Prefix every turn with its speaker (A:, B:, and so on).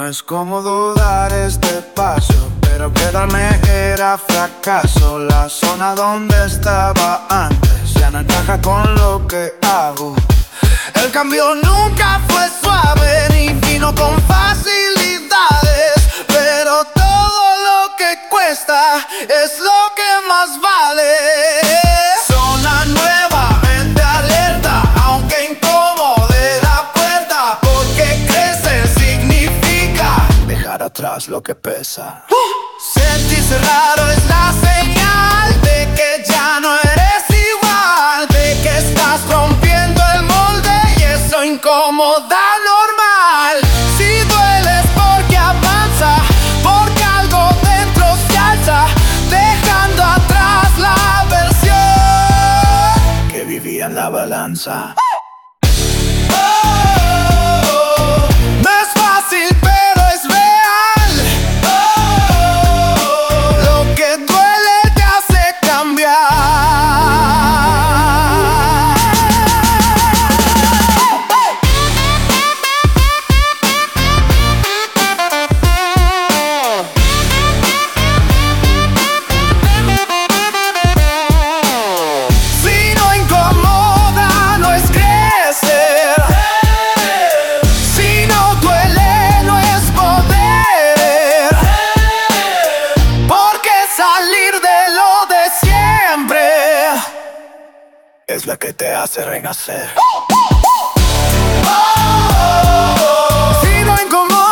A: No es cómodo dar este paso, pero quedarme era fracaso. La zona donde estaba antes ya no encaja con lo que hago. El cambio nunca fue suave ni vino con facilidades, pero todo lo que cuesta es lo que más vale. Zona nueva, mente alerta, aunque incomode la puerta, porque crecer significa dejar atrás lo que pesa. Sentirse raro es la señal de que ya no eres igual, de que estás rompiendo el molde y eso incomoda normal. Si dueles porque avanza, porque algo dentro se alza, dejando atrás la versión que vivía en la balanza. No es fácil, pero es real. Lo que duele te hace cambiar. Si no incomoda, no es crecer. Si no duele, no es poder. Porque salir de lo de siempre es la que te hace renacer. Si no incomoda,